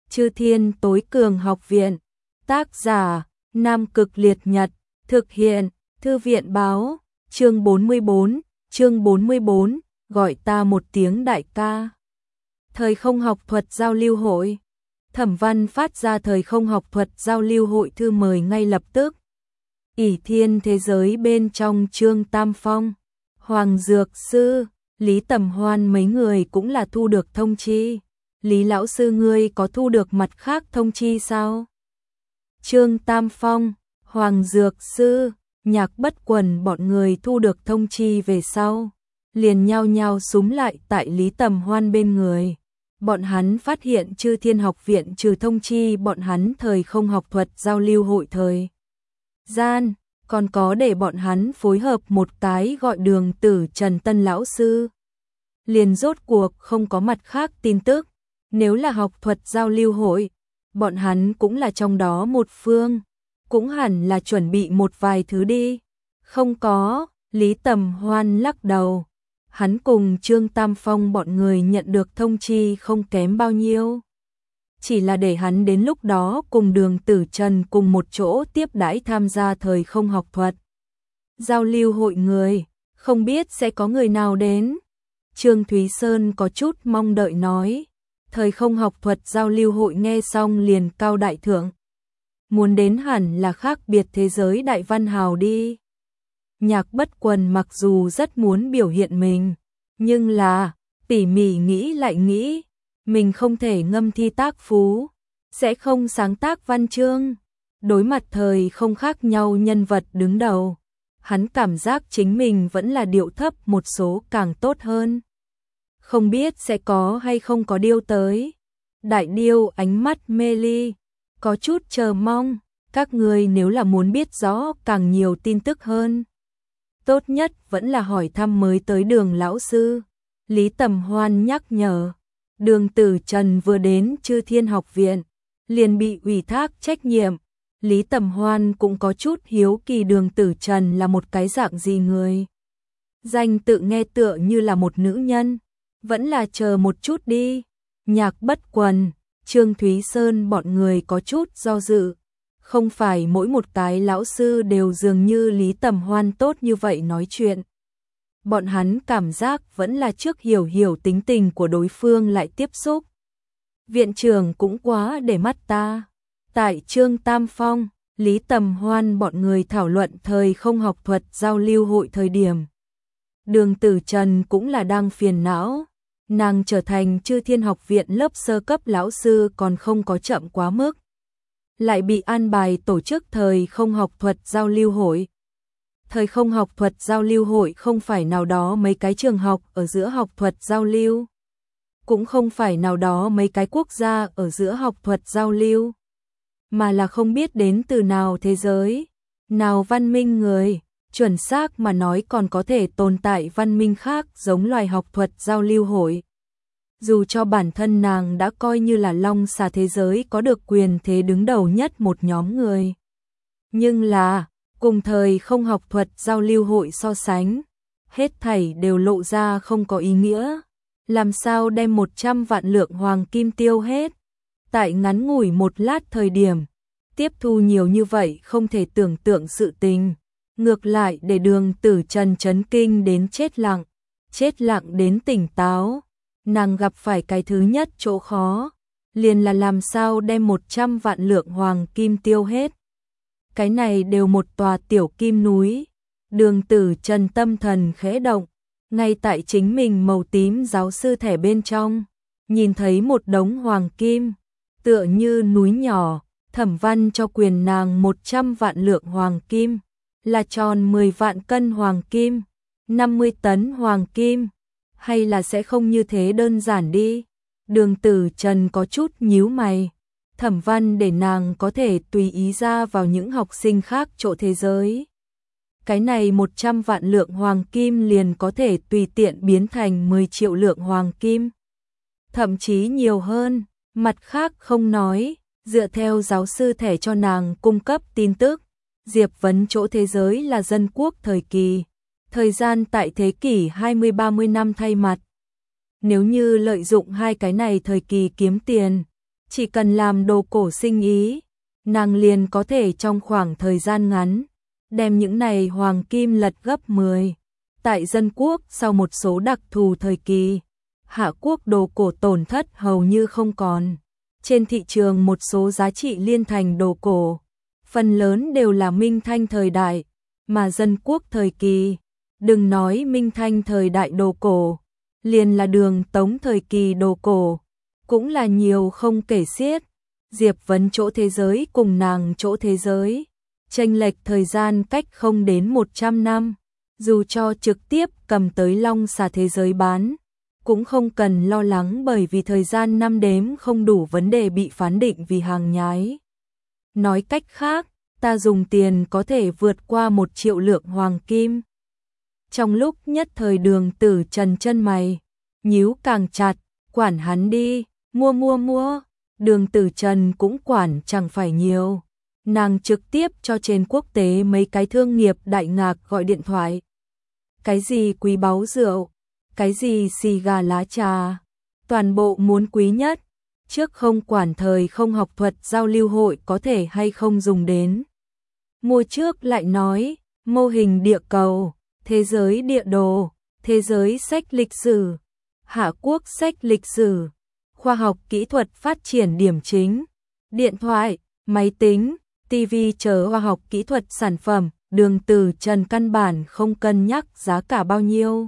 Chư Thiên Tối Cường Học Viện. Tác giả: Nam Cực Liệt Nhật. Thực hiện: Thư viện báo. Chương 44, gọi ta một tiếng đại ca. Thời không học thuật giao lưu hội. Thẩm Văn phát ra thời không học thuật giao lưu hội thư mời ngay lập tức. ỷ thiên thế giới bên trong Trương Tam Phong, Hoàng Dược Sư, Lý Tầm Hoan mấy người cũng là thu được thông chi. Lý lão sư ngươi có thu được mặt khác thông chi sao? Trương Tam Phong, Hoàng Dược Sư, Nhạc Bất Quần bọn người thu được thông chi về sau, liền nhao nhao xúm lại tại Lý Tầm Hoan bên người. Bọn hắn phát hiện Chư Thiên Học Viện trừ thông chi bọn hắn thời không học thuật giao lưu hội thời gian, còn có để bọn hắn phối hợp một cái gọi Đường Tử Trần Tân lão sư. Liền rốt cuộc không có mặt khác tin tức, nếu là học thuật giao lưu hội, bọn hắn cũng là trong đó một phương, cũng hẳn là chuẩn bị một vài thứ đi. Không có, Lý Tầm Hoan lắc đầu. Hắn cùng Trương Tam Phong bọn người nhận được thông chi không kém bao nhiêu. Chỉ là để hắn đến lúc đó cùng Đường Tử Trần cùng một chỗ tiếp đãi tham gia thời không học thuật giao lưu hội người, không biết sẽ có người nào đến. Trương Thúy Sơn có chút mong đợi nói. Thời không học thuật giao lưu hội nghe xong liền cao đại thượng. Muốn đến hẳn là khác biệt thế giới đại văn hào đi. Nhạc Bất Quần mặc dù rất muốn biểu hiện mình, nhưng là tỉ mỉ nghĩ lại nghĩ, mình không thể ngâm thi tác phú, sẽ không sáng tác văn chương. Đối mặt thời không khác nhau nhân vật đứng đầu, hắn cảm giác chính mình vẫn là điệu thấp một số càng tốt hơn. Không biết sẽ có hay không có điêu tới. Đại điêu ánh mắt mê ly, có chút chờ mong. Các người nếu là muốn biết rõ càng nhiều tin tức hơn, tốt nhất vẫn là hỏi thăm mới tới Đường lão sư. Lý Tầm Hoan nhắc nhở. Đường Tử Trần vừa đến Chư Thiên Học Viện, liền bị ủy thác trách nhiệm. Lý Tầm Hoan cũng có chút hiếu kỳ Đường Tử Trần là một cái dạng gì người. Danh tự nghe tựa như là một nữ nhân. Vẫn là chờ một chút đi. Nhạc Bất Quần, Trương Thúy Sơn bọn người có chút do dự. Không phải mỗi một cái lão sư đều dường như Lý Tầm Hoan tốt như vậy nói chuyện. Bọn hắn cảm giác vẫn là trước hiểu tính tình của đối phương lại tiếp xúc. Viện trưởng cũng quá để mắt ta. Tại Trương Tam Phong, Lý Tầm Hoan bọn người thảo luận thời không học thuật giao lưu hội thời điểm. Đường Tử Trần cũng là đang phiền não. Nàng trở thành Chư Thiên Học Viện lớp sơ cấp lão sư còn không có chậm quá mức. Lại bị an bài tổ chức thời không học thuật giao lưu hội. Thời không học thuật giao lưu hội không phải nào đó mấy cái trường học ở giữa học thuật giao lưu. Cũng không phải nào đó mấy cái quốc gia ở giữa học thuật giao lưu. Mà là không biết đến từ nào thế giới, nào văn minh người. Chuẩn xác mà nói còn có thể tồn tại văn minh khác giống loài học thuật giao lưu hội. Dù cho bản thân nàng đã coi như là long xà thế giới có được quyền thế đứng đầu nhất một nhóm người. Nhưng là, cùng thời không học thuật giao lưu hội so sánh, hết thảy đều lộ ra không có ý nghĩa. Làm sao đem 100 vạn lượng hoàng kim tiêu hết? Tại ngắn ngủi một lát thời điểm, tiếp thu nhiều như vậy không thể tưởng tượng sự tình. Ngược lại để Đường Tử Trần chấn kinh đến chết lặng đến tỉnh táo. Nàng gặp phải cái thứ nhất chỗ khó, liền là làm sao đem 100 vạn lượng hoàng kim tiêu hết. Cái này đều một tòa tiểu kim núi. Đường Tử Trần tâm thần khẽ động, ngay tại chính mình màu tím giáo sư thẻ bên trong, nhìn thấy một đống hoàng kim, tựa như núi nhỏ. Thẩm Văn cho quyền nàng 100 vạn lượng hoàng kim, là tròn 10 vạn cân hoàng kim, 50 tấn hoàng kim, hay là sẽ không như thế đơn giản đi. Đường Tử Trần có chút nhíu mày. Thẩm Văn để nàng có thể tùy ý ra vào những học sinh khác chỗ thế giới. Cái này 100 vạn lượng hoàng kim liền có thể tùy tiện biến thành 10 triệu lượng hoàng kim. Thậm chí nhiều hơn, mặt khác không nói, dựa theo giáo sư thẻ cho nàng cung cấp tin tức, Diệp Vấn chỗ thế giới là dân quốc thời kỳ. Thời gian tại thế kỷ 20-30 năm thay mặt. Nếu như lợi dụng hai cái này thời kỳ kiếm tiền, Chỉ cần làm đồ cổ sinh ý, nàng liền có thể trong khoảng thời gian ngắn, đem những này hoàng kim lật gấp 10. Tại dân quốc sau một số đặc thù thời kỳ, Hạ quốc đồ cổ tổn thất hầu như không còn. Trên thị trường một số giá trị liên thành đồ cổ, phần lớn đều là Minh Thanh thời đại, mà dân quốc thời kỳ, đừng nói Minh Thanh thời đại đồ cổ, liền là Đường Tống thời kỳ đồ cổ, cũng là nhiều không kể xiết. Diệp Vấn chỗ thế giới cùng nàng chỗ thế giới, chênh lệch thời gian cách không đến 100 năm, dù cho trực tiếp cầm tới Long Xà thế giới bán, cũng không cần lo lắng bởi vì thời gian năm đếm không đủ vấn đề bị phán định vì hàng nhái. Nói cách khác, ta dùng tiền có thể vượt qua 1 triệu lượng hoàng kim. Trong lúc nhất thời Đường Tử Trần chân mày nhíu càng chặt, quản hắn đi, mua. Đường Tử Trần cũng quản chẳng phải nhiều. Nàng trực tiếp cho trên quốc tế mấy cái thương nghiệp đại ngạc gọi điện thoại. Cái gì quý báu rượu, cái gì xì gà lá trà, toàn bộ muốn quý nhất. Trước không quản thời không học thuật giao lưu hội có thể hay không dùng đến. Mua trước lại nói, mô hình địa cầu, thế giới địa đồ, thế giới sách lịch sử, Hạ quốc sách lịch sử, khoa học kỹ thuật phát triển điểm chính, điện thoại, máy tính, TV chờ khoa học kỹ thuật sản phẩm, Đường Tử Trần căn bản không cân nhắc giá cả bao nhiêu.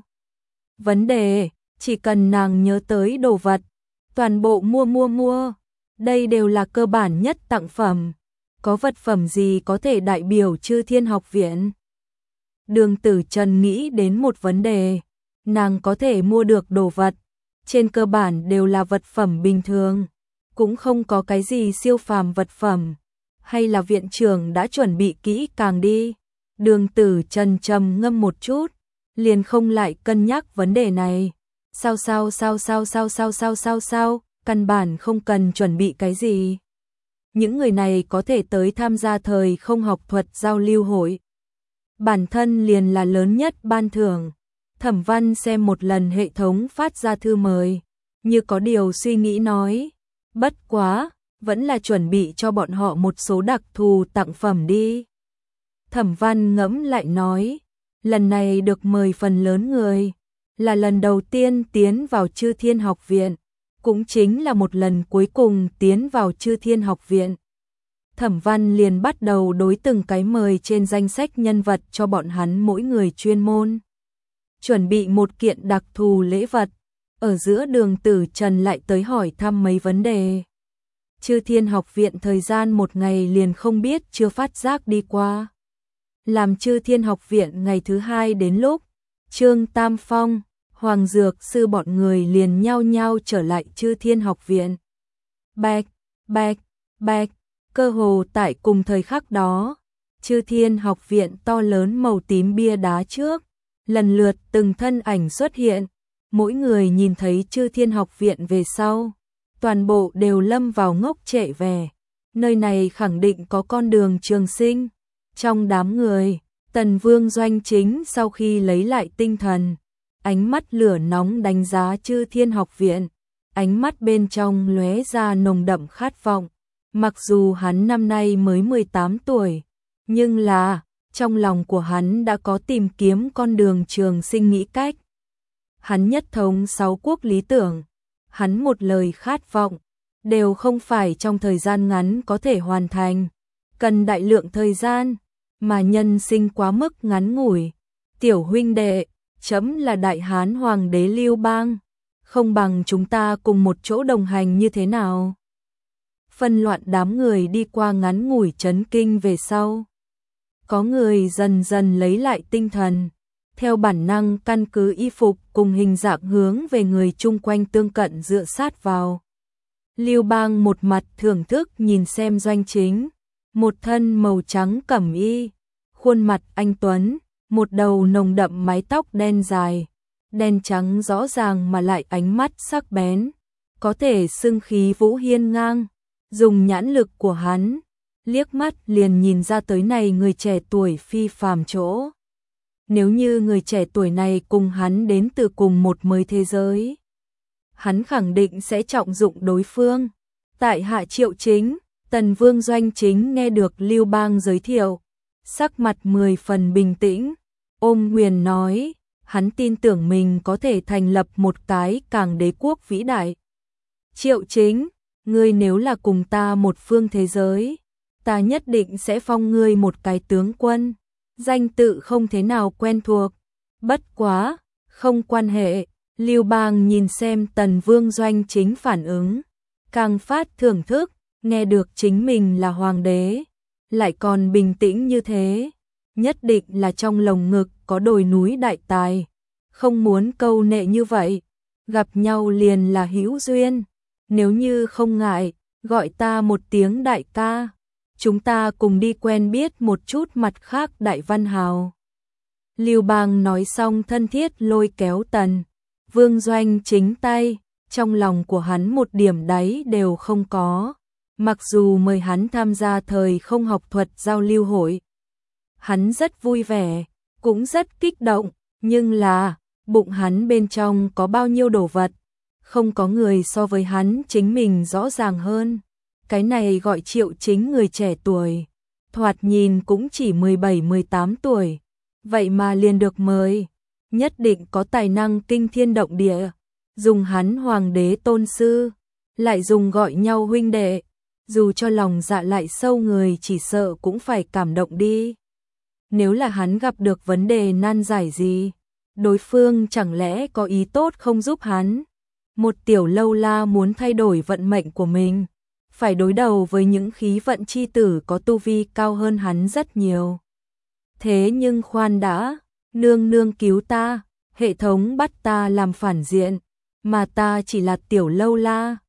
Vấn đề, chỉ cần nàng nhớ tới đồ vật, toàn bộ mua. Đây đều là cơ bản nhất tặng phẩm. Có vật phẩm gì có thể đại biểu Chư Thiên Học Viện? Đường Tử Trần nghĩ đến một vấn đề, nàng có thể mua được đồ vật, trên cơ bản đều là vật phẩm bình thường, cũng không có cái gì siêu phàm vật phẩm, hay là viện trưởng đã chuẩn bị kỹ càng đi. Đường Tử Trần trầm ngâm một chút, liền không lại cân nhắc vấn đề này. Sao, căn bản không cần chuẩn bị cái gì. Những người này có thể tới tham gia thời không học thuật giao lưu hội. Bản thân liền là lớn nhất ban thưởng. Thẩm Văn xem một lần hệ thống phát ra thư mời, như có điều suy nghĩ nói, bất quá, vẫn là chuẩn bị cho bọn họ một số đặc thù tặng phẩm đi. Thẩm Văn ngẫm lại nói, lần này được mời phần lớn người, là lần đầu tiên tiến vào Chư Thiên Học Viện, cũng chính là một lần cuối cùng tiến vào Chư Thiên Học Viện. Thẩm Văn liền bắt đầu đối từng cái mời trên danh sách nhân vật cho bọn hắn mỗi người chuyên môn. Chuẩn bị một kiện đặc thù lễ vật, ở giữa Đường Tử Trần lại tới hỏi thăm mấy vấn đề. Chư Thiên Học Viện thời gian một ngày liền không biết chưa phát giác đi qua. Làm Chư Thiên Học Viện ngày thứ 2 đến lúc, Trương Tam Phong, Hoàng Dược Sư bọn người liền nhao nhao trở lại Chư Thiên Học Viện. Bạch, cơ hồ tại cùng thời khắc đó, Chư Thiên Học Viện to lớn màu tím bia đá trước, lần lượt từng thân ảnh xuất hiện, mỗi người nhìn thấy Chư Thiên Học Viện về sau, toàn bộ đều lâm vào ngốc trệ vẻ. Nơi này khẳng định có con đường trường sinh. Trong đám người, Tần Vương Doanh Chính sau khi lấy lại tinh thần, ánh mắt lửa nóng đánh giá Chư Thiên Học Viện, ánh mắt bên trong lóe ra nồng đậm khát vọng. Mặc dù hắn năm nay mới 18 tuổi, nhưng là, trong lòng của hắn đã có tìm kiếm con đường trường sinh nghĩ cách. Hắn nhất thống 6 quốc lý tưởng, hắn một lời khát vọng, đều không phải trong thời gian ngắn có thể hoàn thành, cần đại lượng thời gian, mà nhân sinh quá mức ngắn ngủi. Tiểu huynh đệ, chấm là Đại Hán Hoàng đế Lưu Bang, không bằng chúng ta cùng một chỗ đồng hành như thế nào? Phân loạn đám người đi qua ngắn ngủi chấn kinh về sau. Có người dần dần lấy lại tinh thần, theo bản năng căn cứ y phục cùng hình dạng hướng về người chung quanh tương cận dựa sát vào. Lưu Bang một mặt thưởng thức nhìn xem Doanh Chính, một thân màu trắng cẩm y, khuôn mặt anh tuấn, một đầu nồng đậm mái tóc đen dài, đen trắng rõ ràng mà lại ánh mắt sắc bén, có thể xưng khí vũ hiên ngang. Dùng nhãn lực của hắn, liếc mắt liền nhìn ra tới này người trẻ tuổi phi phàm chỗ. Nếu như người trẻ tuổi này cùng hắn đến từ cùng một mới thế giới, hắn khẳng định sẽ trọng dụng đối phương. Tại hạ Triệu Chính. Tần Vương Doanh Chính nghe được Lưu Bang giới thiệu, sắc mặt 10 phần bình tĩnh, ôm quyền nói, hắn tin tưởng mình có thể thành lập một cái càng đế quốc vĩ đại. Triệu Chính, ngươi nếu là cùng ta một phương thế giới, ta nhất định sẽ phong ngươi một cái tướng quân. Danh tự không thế nào quen thuộc, bất quá, không quan hệ. Lưu Bang nhìn xem Tần Vương Doanh Chính phản ứng, càng phát thưởng thức, nghe được chính mình là hoàng đế, lại còn bình tĩnh như thế, nhất định là trong lồng ngực có đồi núi đại tài, không muốn câu nệ như vậy, gặp nhau liền là hữu duyên, nếu như không ngại, gọi ta một tiếng đại ca, chúng ta cùng đi quen biết một chút mặt khác đại văn hào. Lưu Bang nói xong thân thiết lôi kéo Tần Vương Doanh Chính tay, trong lòng của hắn một điểm đáy đều không có. Mặc dù mời hắn tham gia thời không học thuật giao lưu hội, hắn rất vui vẻ, cũng rất kích động, nhưng là, bụng hắn bên trong có bao nhiêu đồ vật, không có người so với hắn chính mình rõ ràng hơn. Cái này gọi Triệu Chính người trẻ tuổi, thoạt nhìn cũng chỉ 17-18 tuổi, vậy mà liền được mời, nhất định có tài năng kinh thiên động địa, dùng hắn hoàng đế tôn sư, lại dùng gọi nhau huynh đệ. Dù cho lòng dạ lại sâu người chỉ sợ cũng phải cảm động đi. Nếu là hắn gặp được vấn đề nan giải gì, đối phương chẳng lẽ có ý tốt không giúp hắn. Một tiểu lâu la muốn thay đổi vận mệnh của mình, phải đối đầu với những khí vận chi tử có tu vi cao hơn hắn rất nhiều. Thế nhưng khoan đã, nương nương cứu ta, hệ thống bắt ta làm phản diện, mà ta chỉ là tiểu lâu la.